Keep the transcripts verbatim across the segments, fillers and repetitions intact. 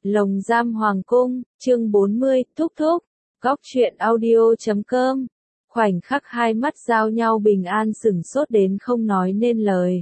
Lồng giam hoàng cung, chương bốn mươi, thúc thúc, góc truyện audio chấm com. Khoảnh khắc hai mắt giao nhau Bình An sửng sốt đến không nói nên lời.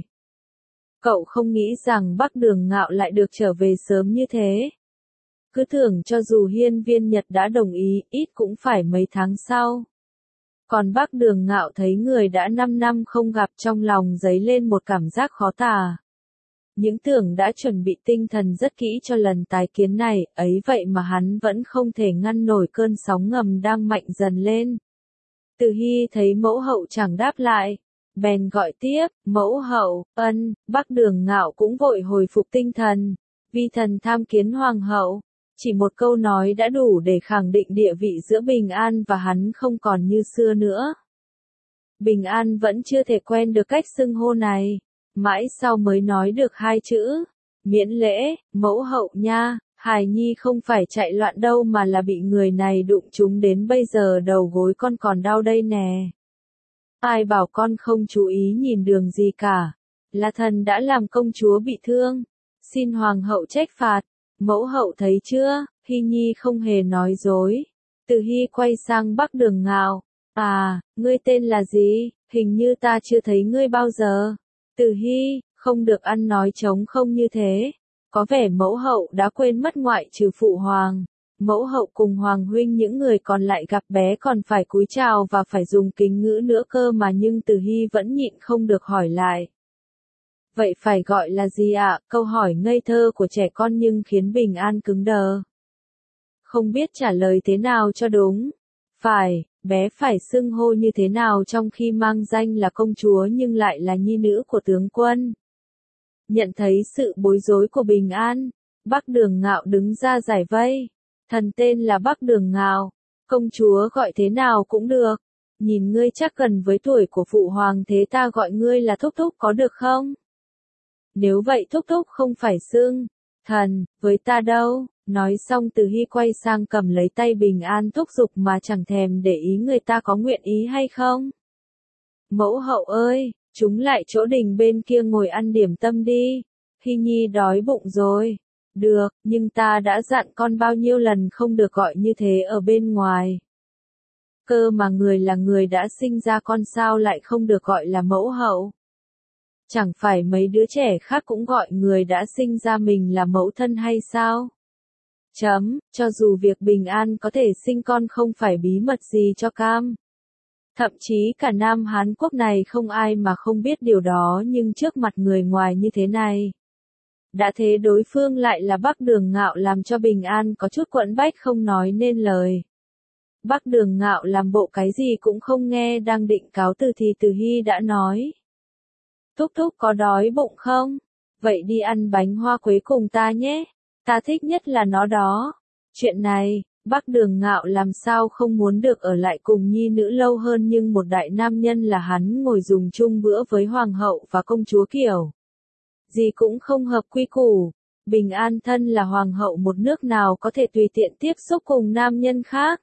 Cậu không nghĩ rằng Bắc Đường Ngạo lại được trở về sớm như thế. Cứ tưởng cho dù Hiên Viên Nhật đã đồng ý, ít cũng phải mấy tháng sau. Còn Bắc Đường Ngạo thấy người đã năm năm không gặp, trong lòng dấy lên một cảm giác khó tả. Những tưởng đã chuẩn bị tinh thần rất kỹ cho lần tái kiến này, ấy vậy mà hắn vẫn không thể ngăn nổi cơn sóng ngầm đang mạnh dần lên. Từ Hy thấy mẫu hậu chẳng đáp lại, bèn gọi tiếp, mẫu hậu, ân, Bắc Đường Ngạo cũng vội hồi phục tinh thần, vi thần tham kiến hoàng hậu. Chỉ một câu nói đã đủ để khẳng định địa vị giữa Bình An và hắn không còn như xưa nữa. Bình An vẫn chưa thể quen được cách xưng hô này, mãi sau mới nói được hai chữ, miễn lễ, mẫu hậu nha, hài nhi không phải chạy loạn đâu mà là bị người này đụng trúng đến bây giờ đầu gối con còn đau đây nè. Ai bảo con không chú ý nhìn đường gì cả, là thần đã làm công chúa bị thương, xin hoàng hậu trách phạt. Mẫu hậu thấy chưa, Hy nhi không hề nói dối. Từ Hy quay sang Bắc Đường Ngạo, à, ngươi tên là gì, hình như ta chưa thấy ngươi bao giờ. Từ Hy, không được ăn nói trống không như thế. Có vẻ mẫu hậu đã quên mất ngoại trừ phụ hoàng. Mẫu hậu cùng hoàng huynh những người còn lại gặp bé còn phải cúi chào và phải dùng kính ngữ nữa cơ mà, nhưng Từ Hy vẫn nhịn không được hỏi lại. Vậy phải gọi là gì ạ? À? Câu hỏi ngây thơ của trẻ con nhưng khiến Bình An cứng đờ. Không biết trả lời thế nào cho đúng. Phải, bé phải xưng hô như thế nào trong khi mang danh là công chúa nhưng lại là nhi nữ của tướng quân. Nhận thấy sự bối rối của Bình An, Bắc Đường Ngạo đứng ra giải vây. Thần tên là Bắc Đường Ngạo, công chúa gọi thế nào cũng được. Nhìn ngươi chắc gần với tuổi của phụ hoàng, thế ta gọi ngươi là thúc thúc có được không? Nếu vậy thúc thúc không phải xưng thần với ta đâu. Nói xong Từ Hy quay sang cầm lấy tay Bình An thúc giục mà chẳng thèm để ý người ta có nguyện ý hay không. Mẫu hậu ơi, chúng lại chỗ đình bên kia ngồi ăn điểm tâm đi. Hy nhi đói bụng rồi. Được, nhưng ta đã dặn con bao nhiêu lần không được gọi như thế ở bên ngoài. Cơ mà người là người đã sinh ra con sao lại không được gọi là mẫu hậu. Chẳng phải mấy đứa trẻ khác cũng gọi người đã sinh ra mình là mẫu thân hay sao? Chấm, cho dù việc Bình An có thể sinh con không phải bí mật gì cho Cam. Thậm chí cả Nam Hán Quốc này không ai mà không biết điều đó, nhưng trước mặt người ngoài như thế này. Đã thế đối phương lại là Bắc Đường Ngạo làm cho Bình An có chút quẫn bách không nói nên lời. Bắc Đường Ngạo làm bộ cái gì cũng không nghe, đang định cáo từ thì Từ Hy đã nói. Thúc thúc có đói bụng không? Vậy đi ăn bánh hoa quế cùng ta nhé. Ta thích nhất là nó đó. Chuyện này, Bắc Đường Ngạo làm sao không muốn được ở lại cùng nhi nữ lâu hơn, nhưng một đại nam nhân là hắn ngồi dùng chung bữa với hoàng hậu và công chúa kiểu gì cũng không hợp quy củ. Bình An thân là hoàng hậu một nước nào có thể tùy tiện tiếp xúc cùng nam nhân khác.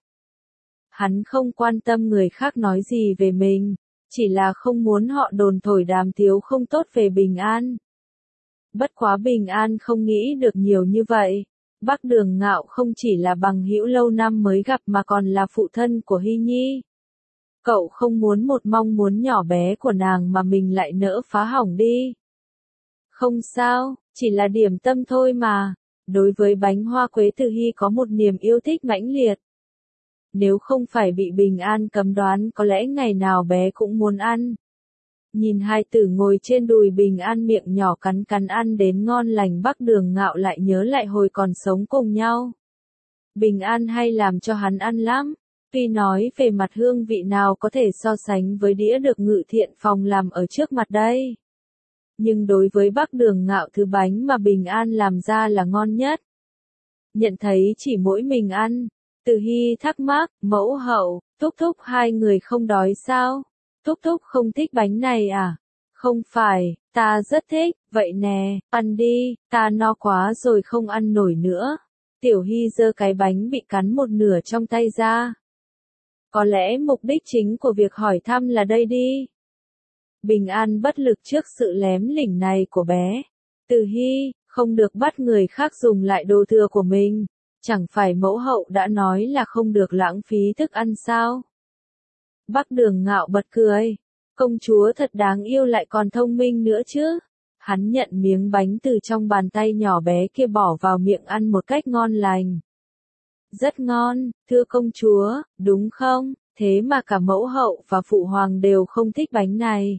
Hắn không quan tâm người khác nói gì về mình, chỉ là không muốn họ đồn thổi đàm tiếu không tốt về Bình An. Bất quá Bình An không nghĩ được nhiều như vậy. Bắc Đường Ngạo không chỉ là bằng hữu lâu năm mới gặp mà còn là phụ thân của Hy nhi. Cậu không muốn một mong muốn nhỏ bé của nàng mà mình lại nỡ phá hỏng đi. Không sao, chỉ là điểm tâm thôi mà. Đối với bánh hoa quế Từ Hy có một niềm yêu thích mãnh liệt. Nếu không phải bị Bình An cấm đoán có lẽ ngày nào bé cũng muốn ăn. Nhìn hai tử ngồi trên đùi Bình An miệng nhỏ cắn cắn ăn đến ngon lành, Bắc Đường Ngạo lại nhớ lại hồi còn sống cùng nhau. Bình An hay làm cho hắn ăn lắm. Tuy nói về mặt hương vị nào có thể so sánh với đĩa được Ngự Thiện Phòng làm ở trước mặt đây. Nhưng đối với Bắc Đường Ngạo thứ bánh mà Bình An làm ra là ngon nhất. Nhận thấy chỉ mỗi mình ăn, Từ Hy thắc mắc, mẫu hậu, thúc thúc hai người không đói sao? Thúc thúc không thích bánh này à? Không phải, ta rất thích, vậy nè, ăn đi, ta no quá rồi không ăn nổi nữa. Tiểu Hy giơ cái bánh bị cắn một nửa trong tay ra. Có lẽ mục đích chính của việc hỏi thăm là đây đi. Bình An bất lực trước sự lém lỉnh này của bé. Từ Hy, Không được bắt người khác dùng lại đồ thừa của mình. Chẳng phải mẫu hậu đã nói là không được lãng phí thức ăn sao? Bắc Đường Ngạo bật cười. Công chúa thật đáng yêu lại còn thông minh nữa chứ. Hắn nhận miếng bánh từ trong bàn tay nhỏ bé kia bỏ vào miệng ăn một cách ngon lành. Rất ngon, thưa công chúa, đúng không? Thế mà cả mẫu hậu và phụ hoàng đều không thích bánh này.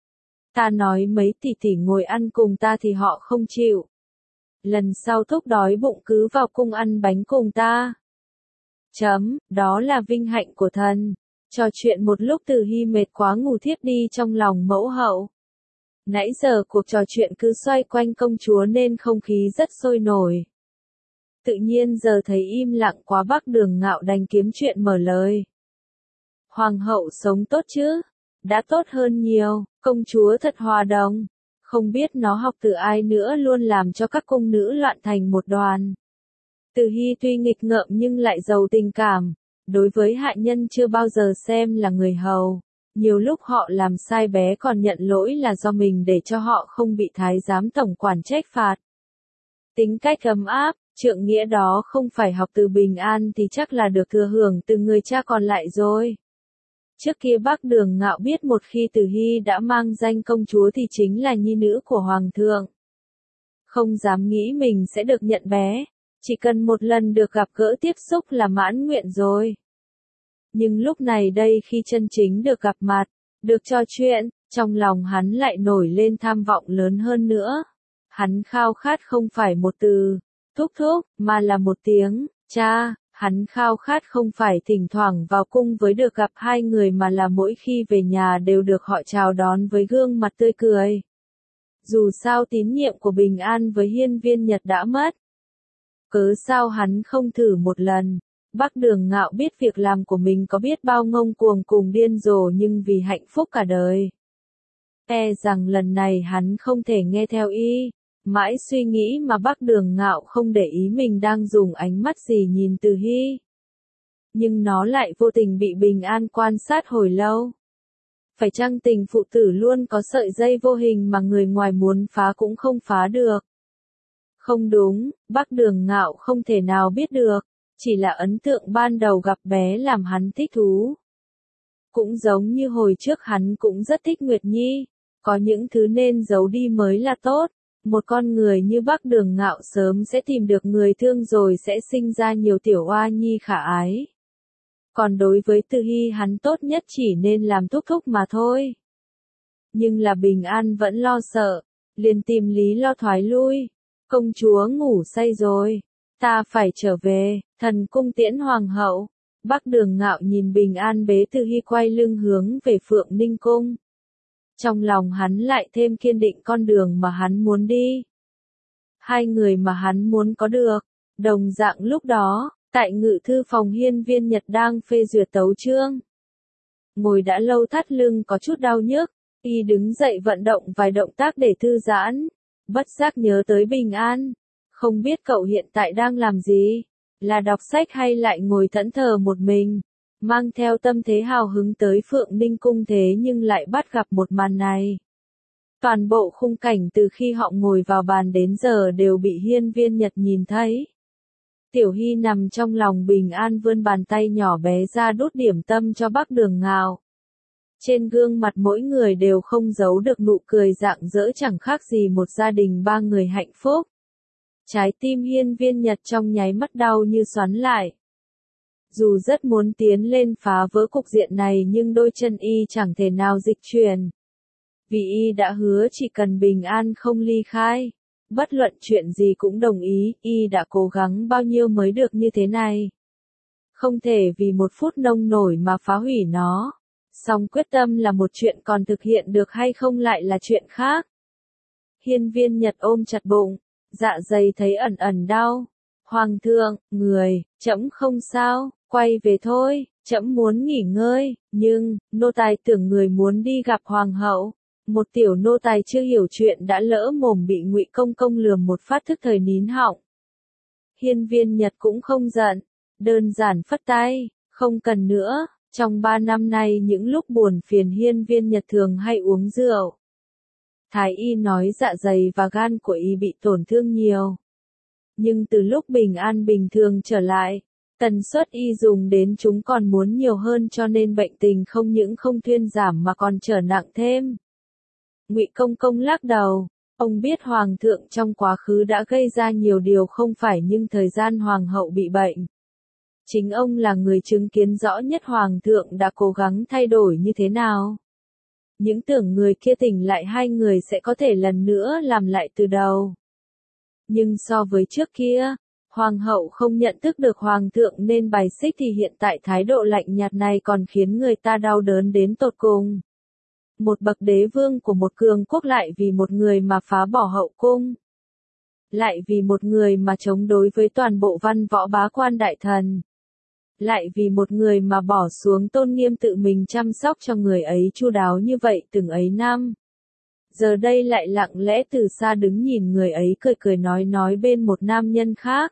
Ta nói mấy tỷ tỷ ngồi ăn cùng ta thì họ không chịu. Lần sau thúc đói bụng cứ vào cung ăn bánh cùng ta. Chấm, đó là vinh hạnh của thần. Trò chuyện một lúc Từ Hy mệt quá ngủ thiếp đi trong lòng mẫu hậu. Nãy giờ cuộc trò chuyện cứ xoay quanh công chúa nên không khí rất sôi nổi. Tự nhiên giờ thấy im lặng quá Bắc Đường Ngạo đành kiếm chuyện mở lời. Hoàng hậu sống tốt chứ? Đã tốt hơn nhiều, công chúa thật hòa đồng. Không biết nó học từ ai nữa luôn làm cho các cung nữ loạn thành một đoàn. Từ Hy tuy nghịch ngợm nhưng lại giàu tình cảm. Đối với hạ nhân chưa bao giờ xem là người hầu. Nhiều lúc họ làm sai bé còn nhận lỗi là do mình để cho họ không bị thái giám tổng quản trách phạt. Tính cách ấm áp, trượng nghĩa đó không phải học từ Bình An thì chắc là được thừa hưởng từ người cha còn lại rồi. Trước kia Bắc Đường Ngạo biết một khi Từ Hy đã mang danh công chúa thì chính là nhi nữ của Hoàng thượng. Không dám nghĩ mình sẽ được nhận bé, chỉ cần một lần được gặp gỡ tiếp xúc là mãn nguyện rồi. Nhưng lúc này đây khi chân chính được gặp mặt, được trò chuyện, trong lòng hắn lại nổi lên tham vọng lớn hơn nữa. Hắn khao khát không phải một từ, thúc thúc, mà là một tiếng, cha. Hắn khao khát không phải thỉnh thoảng vào cung với được gặp hai người mà là mỗi khi về nhà đều được họ chào đón với gương mặt tươi cười. Dù sao tín nhiệm của Bình An với Hiên Viên Nhật đã mất. Cớ sao hắn không thử một lần? Bắc Đường Ngạo biết việc làm của mình có biết bao ngông cuồng cùng điên rồ nhưng vì hạnh phúc cả đời. E rằng lần này hắn không thể nghe theo y. Mãi suy nghĩ mà Bắc Đường Ngạo không để ý mình đang dùng ánh mắt gì nhìn Từ Hy. Nhưng nó lại vô tình bị Bình An quan sát hồi lâu. Phải chăng tình phụ tử luôn có sợi dây vô hình mà người ngoài muốn phá cũng không phá được? Không đúng, Bắc Đường Ngạo không thể nào biết được, chỉ là ấn tượng ban đầu gặp bé làm hắn thích thú. Cũng giống như hồi trước hắn cũng rất thích Nguyệt Nhi, có những thứ nên giấu đi mới là tốt. Một con người như Bắc Đường Ngạo sớm sẽ tìm được người thương rồi sẽ sinh ra nhiều tiểu oa nhi khả ái. Còn đối với Từ Hy hắn tốt nhất chỉ nên làm thúc thúc mà thôi. Nhưng là Bình An vẫn lo sợ, liền tìm lý lo thoái lui. Công chúa ngủ say rồi, ta phải trở về, thần cung tiễn hoàng hậu. Bắc Đường Ngạo nhìn Bình An bế Từ Hy quay lưng hướng về Phượng Ninh Cung. Trong lòng hắn lại thêm kiên định con đường mà hắn muốn đi. Hai người mà hắn muốn có được. Đồng dạng lúc đó, tại ngự thư phòng Hiên Viên Nhật đang phê duyệt tấu chương. Ngồi đã lâu thắt lưng có chút đau nhức, y đứng dậy vận động vài động tác để thư giãn. Bất giác nhớ tới Bình An. Không biết cậu hiện tại đang làm gì? Là đọc sách hay lại ngồi thẫn thờ một mình? Mang theo tâm thế hào hứng tới Phượng Ninh Cung thế nhưng lại bắt gặp một màn này. Toàn bộ khung cảnh từ khi họ ngồi vào bàn đến giờ đều bị Hiên Viên Nhật nhìn thấy. Tiểu Hy nằm trong lòng Bình An vươn bàn tay nhỏ bé ra đút điểm tâm cho Bắc Đường Ngạo. Trên gương mặt mỗi người đều không giấu được nụ cười rạng rỡ chẳng khác gì một gia đình ba người hạnh phúc. Trái tim Hiên Viên Nhật trong nháy mắt đau như xoắn lại. Dù rất muốn tiến lên phá vỡ cục diện này nhưng đôi chân y chẳng thể nào dịch chuyển. Vì y đã hứa chỉ cần Bình An không ly khai, bất luận chuyện gì cũng đồng ý, y đã cố gắng bao nhiêu mới được như thế này. Không thể vì một phút nông nổi mà phá hủy nó. Song quyết tâm là một chuyện còn thực hiện được hay không lại là chuyện khác. Hiên Viên Nhật ôm chặt bụng, dạ dày thấy ẩn ẩn đau. Hoàng thượng, người, trẫm không sao, quay về thôi, trẫm muốn nghỉ ngơi, nhưng, nô tài tưởng người muốn đi gặp hoàng hậu. Một tiểu nô tài chưa hiểu chuyện đã lỡ mồm bị Ngụy Công Công lườm một phát thức thời nín họng. Hiên Viên Nhật cũng không giận, đơn giản phất tay, không cần nữa. Trong ba năm nay những lúc buồn phiền Hiên Viên Nhật thường hay uống rượu. Thái y nói dạ dày và gan của y bị tổn thương nhiều. Nhưng từ lúc bình an bình thường trở lại, tần suất y dùng đến chúng còn muốn nhiều hơn cho nên bệnh tình không những không thuyên giảm mà còn trở nặng thêm. Ngụy Công Công lắc đầu, ông biết Hoàng thượng trong quá khứ đã gây ra nhiều điều không phải nhưng thời gian Hoàng hậu bị bệnh. Chính ông là người chứng kiến rõ nhất Hoàng thượng đã cố gắng thay đổi như thế nào. Những tưởng người kia tỉnh lại hai người sẽ có thể lần nữa làm lại từ đầu. Nhưng so với trước kia, Hoàng hậu không nhận thức được Hoàng thượng nên bài xích thì hiện tại thái độ lạnh nhạt này còn khiến người ta đau đớn đến tột cùng. Một bậc đế vương của một cường quốc lại vì một người mà phá bỏ hậu cung. Lại vì một người mà chống đối với toàn bộ văn võ bá quan đại thần. Lại vì một người mà bỏ xuống tôn nghiêm tự mình chăm sóc cho người ấy chu đáo như vậy từng ấy năm. Giờ đây lại lặng lẽ từ xa đứng nhìn người ấy cười cười nói nói bên một nam nhân khác.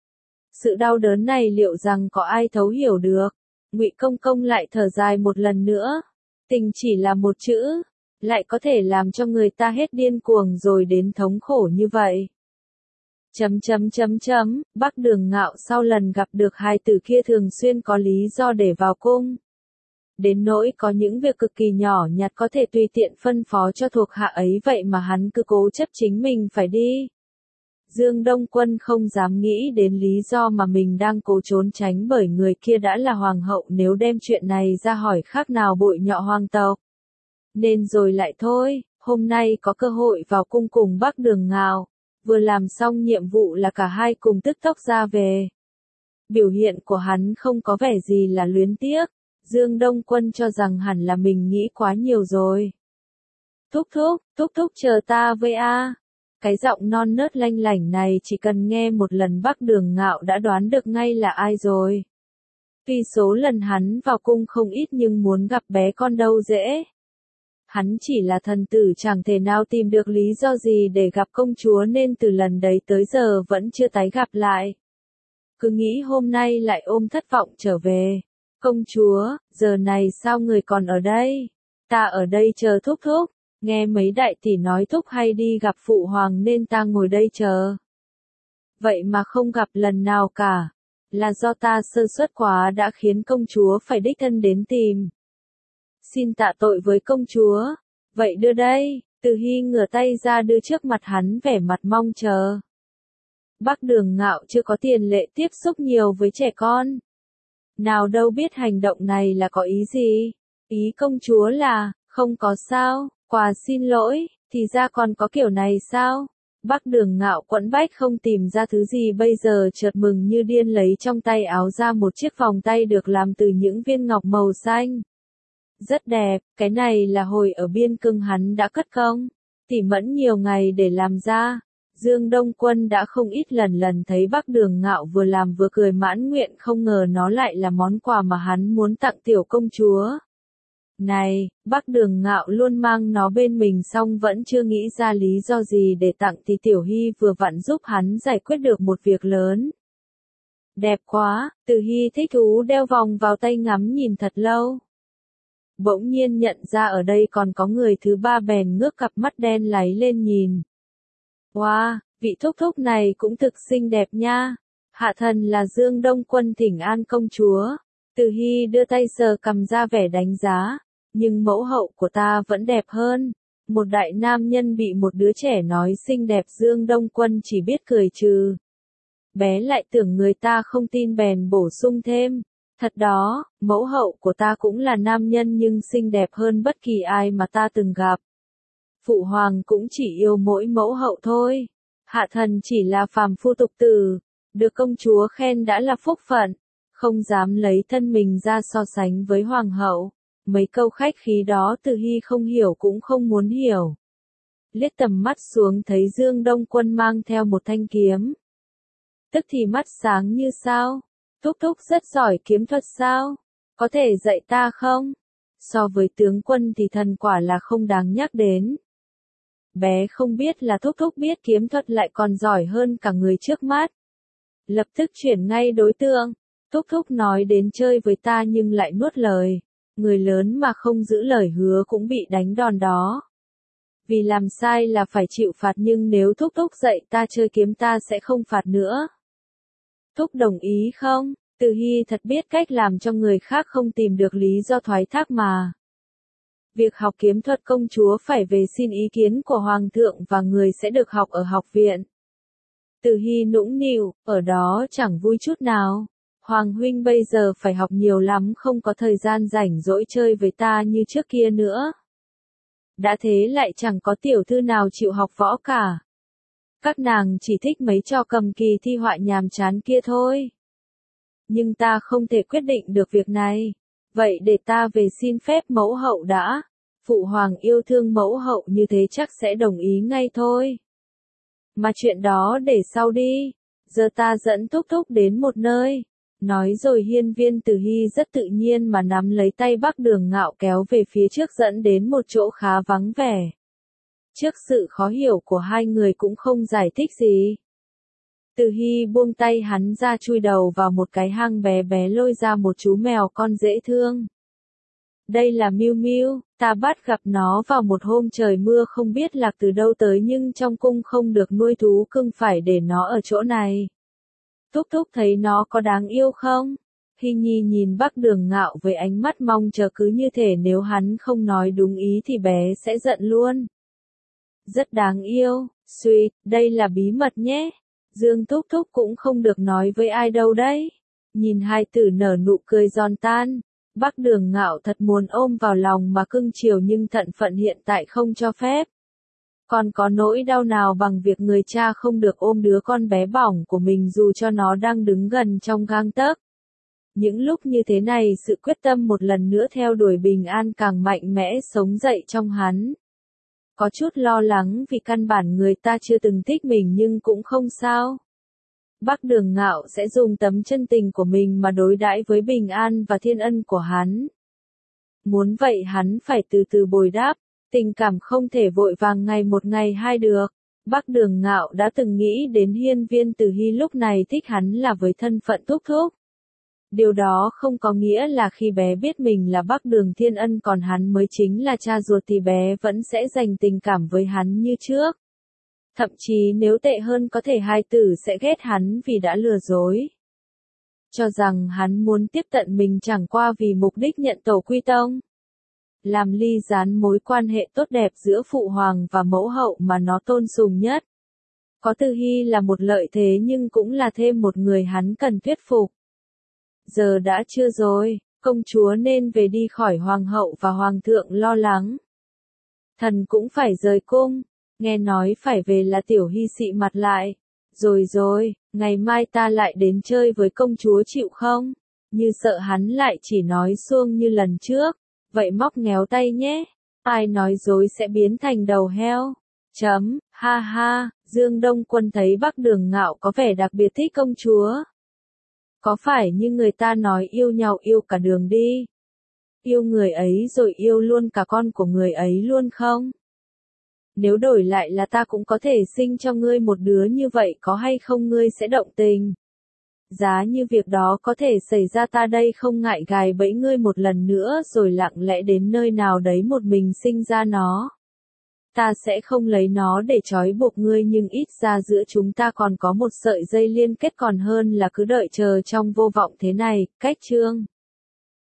Sự đau đớn này liệu rằng có ai thấu hiểu được? Ngụy Công Công lại thở dài một lần nữa. Tình chỉ là một chữ, lại có thể làm cho người ta hết điên cuồng rồi đến thống khổ như vậy. Chấm chấm chấm chấm, Bắc Đường Ngạo sau lần gặp được hai tử kia thường xuyên có lý do để vào cung. Đến nỗi có những việc cực kỳ nhỏ nhặt có thể tùy tiện phân phó cho thuộc hạ ấy vậy mà hắn cứ cố chấp chính mình phải đi. Dương Đông Quân không dám nghĩ đến lý do mà mình đang cố trốn tránh bởi người kia đã là hoàng hậu nếu đem chuyện này ra hỏi khác nào bội nhọ hoàng tộc. Nên rồi lại thôi, hôm nay có cơ hội vào cung cùng Bắc Đường Ngạo, vừa làm xong nhiệm vụ là cả hai cùng tức tốc ra về. Biểu hiện của hắn không có vẻ gì là luyến tiếc, Dương Đông Quân cho rằng hẳn là mình nghĩ quá nhiều rồi. Thúc thúc, thúc thúc chờ ta với a. Cái giọng non nớt lanh lảnh này chỉ cần nghe một lần Bắc Đường Ngạo đã đoán được ngay là ai rồi. Tuy số lần hắn vào cung không ít nhưng muốn gặp bé con đâu dễ. Hắn chỉ là thần tử chẳng thể nào tìm được lý do gì để gặp công chúa nên từ lần đấy tới giờ vẫn chưa tái gặp lại. Cứ nghĩ hôm nay lại ôm thất vọng trở về. Công chúa, giờ này sao người còn ở đây? Ta ở đây chờ thúc thúc. Nghe mấy đại tỷ nói thúc hay đi gặp phụ hoàng nên ta ngồi đây chờ. Vậy mà không gặp lần nào cả. Là do ta sơ suất quá đã khiến công chúa phải đích thân đến tìm. Xin tạ tội với công chúa. Vậy đưa đây, Từ Hy ngửa tay ra đưa trước mặt hắn vẻ mặt mong chờ. Bắc Đường Ngạo chưa có tiền lệ tiếp xúc nhiều với trẻ con. Nào đâu biết hành động này là có ý gì. Ý công chúa là, không có sao. Quà xin lỗi, thì ra còn có kiểu này sao? Bắc Đường Ngạo quẫn bách không tìm ra thứ gì bây giờ chợt mừng như điên lấy trong tay áo ra một chiếc vòng tay được làm từ những viên ngọc màu xanh. Rất đẹp, cái này là hồi ở biên cương hắn đã cất công, tỉ mẫn nhiều ngày để làm ra. Dương Đông Quân đã không ít lần lần thấy Bắc Đường Ngạo vừa làm vừa cười mãn nguyện không ngờ nó lại là món quà mà hắn muốn tặng tiểu công chúa. Này, Bắc Đường Ngạo luôn mang nó bên mình xong vẫn chưa nghĩ ra lý do gì để tặng thì Tiểu Hy vừa vặn giúp hắn giải quyết được một việc lớn. Đẹp quá, Từ Hy thích thú đeo vòng vào tay ngắm nhìn thật lâu. Bỗng nhiên nhận ra ở đây còn có người thứ ba bèn ngước cặp mắt đen láy lên nhìn. Wow, vị thúc thúc này cũng thực xinh đẹp nha. Hạ thần là Dương Đông Quân thỉnh an công chúa. Từ Hy đưa tay sờ cầm ra vẻ đánh giá. Nhưng mẫu hậu của ta vẫn đẹp hơn. Một đại nam nhân bị một đứa trẻ nói xinh đẹp Dương Đông Quân chỉ biết cười trừ. Bé lại tưởng người ta không tin bèn bổ sung thêm. Thật đó, mẫu hậu của ta cũng là nam nhân nhưng xinh đẹp hơn bất kỳ ai mà ta từng gặp. Phụ hoàng cũng chỉ yêu mỗi mẫu hậu thôi. Hạ thần chỉ là phàm phu tục tử. Được công chúa khen đã là phúc phận. Không dám lấy thân mình ra so sánh với hoàng hậu. Mấy câu khách khí đó Từ Hy không hiểu cũng không muốn hiểu. Liếc tầm mắt xuống thấy Dương Đông Quân mang theo một thanh kiếm. Tức thì mắt sáng như sao. Thúc thúc rất giỏi kiếm thuật sao? Có thể dạy ta không? So với tướng quân thì thần quả là không đáng nhắc đến. Bé không biết là thúc thúc biết kiếm thuật lại còn giỏi hơn cả người trước mắt. Lập tức chuyển ngay đối tượng. Thúc thúc nói đến chơi với ta nhưng lại nuốt lời. Người lớn mà không giữ lời hứa cũng bị đánh đòn đó. Vì làm sai là phải chịu phạt nhưng nếu thúc thúc dạy ta chơi kiếm ta sẽ không phạt nữa. Thúc đồng ý không? Từ Hy thật biết cách làm cho người khác không tìm được lý do thoái thác mà. Việc học kiếm thuật công chúa phải về xin ý kiến của Hoàng thượng và người sẽ được học ở học viện. Từ Hy nũng nịu, ở đó chẳng vui chút nào. Hoàng huynh bây giờ phải học nhiều lắm không có thời gian rảnh rỗi chơi với ta như trước kia nữa. Đã thế lại chẳng có tiểu thư nào chịu học võ cả. Các nàng chỉ thích mấy trò cầm kỳ thi họa nhàm chán kia thôi. Nhưng ta không thể quyết định được việc này. Vậy để ta về xin phép mẫu hậu đã. Phụ hoàng yêu thương mẫu hậu như thế chắc sẽ đồng ý ngay thôi. Mà chuyện đó để sau đi. Giờ ta dẫn thúc thúc đến một nơi. Nói rồi hiên viên Từ Hy rất tự nhiên mà nắm lấy tay Bắc Đường Ngạo kéo về phía trước dẫn đến một chỗ khá vắng vẻ. Trước sự khó hiểu của hai người cũng không giải thích gì. Từ Hy buông tay hắn ra chui đầu vào một cái hang bé bé lôi ra một chú mèo con dễ thương. Đây là Miu Miu, ta bắt gặp nó vào một hôm trời mưa không biết lạc từ đâu tới nhưng trong cung không được nuôi thú cưng phải để nó ở chỗ này. Thúc thúc thấy nó có đáng yêu không? Hy Nhi nhìn Bắc Đường Ngạo với ánh mắt mong chờ cứ như thể nếu hắn không nói đúng ý thì bé sẽ giận luôn. Rất đáng yêu, sweet, đây là bí mật nhé. Dương thúc thúc cũng không được nói với ai đâu đấy. Nhìn hai tử nở nụ cười giòn tan. Bắc Đường Ngạo thật muốn ôm vào lòng mà cưng chiều nhưng thận phận hiện tại không cho phép. Còn có nỗi đau nào bằng việc người cha không được ôm đứa con bé bỏng của mình dù cho nó đang đứng gần trong gang tấc. Những lúc như thế này sự quyết tâm một lần nữa theo đuổi bình an càng mạnh mẽ sống dậy trong hắn. Có chút lo lắng vì căn bản người ta chưa từng thích mình nhưng cũng không sao. Bắc Đường Ngạo sẽ dùng tấm chân tình của mình mà đối đãi với bình an và thiên ân của hắn. Muốn vậy hắn phải từ từ bồi đáp. Tình cảm không thể vội vàng ngày một ngày hai được. Bắc Đường Ngạo đã từng nghĩ đến hiên viên Từ Hy lúc này thích hắn là với thân phận thúc thúc. Điều đó không có nghĩa là khi bé biết mình là Bắc Đường Thiên Ân còn hắn mới chính là cha ruột thì bé vẫn sẽ dành tình cảm với hắn như trước. Thậm chí nếu tệ hơn có thể hai tử sẽ ghét hắn vì đã lừa dối. Cho rằng hắn muốn tiếp cận mình chẳng qua vì mục đích nhận tổ quy tông. Làm ly gián mối quan hệ tốt đẹp giữa phụ hoàng và mẫu hậu mà nó tôn sùng nhất. Có Từ Hy là một lợi thế nhưng cũng là thêm một người hắn cần thuyết phục. Giờ đã trưa rồi, công chúa nên về đi khỏi hoàng hậu và hoàng thượng lo lắng. Thần cũng phải rời cung, nghe nói phải về là Tiểu Hy xị mặt lại. Rồi rồi, ngày mai ta lại đến chơi với công chúa chịu không? Như sợ hắn lại chỉ nói suông như lần trước. Vậy móc ngéo tay nhé. Ai nói dối sẽ biến thành đầu heo. Chấm, ha ha, Dương Đông Quân thấy Bắc Đường Ngạo có vẻ đặc biệt thích công chúa. Có phải như người ta nói yêu nhau yêu cả đường đi? Yêu người ấy rồi yêu luôn cả con của người ấy luôn không? Nếu đổi lại là ta cũng có thể sinh cho ngươi một đứa như vậy có hay không ngươi sẽ động tình? Giá như việc đó có thể xảy ra ta đây không ngại gài bẫy ngươi một lần nữa rồi lặng lẽ đến nơi nào đấy một mình sinh ra nó. Ta sẽ không lấy nó để trói buộc ngươi nhưng ít ra giữa chúng ta còn có một sợi dây liên kết còn hơn là cứ đợi chờ trong vô vọng thế này, cách chương.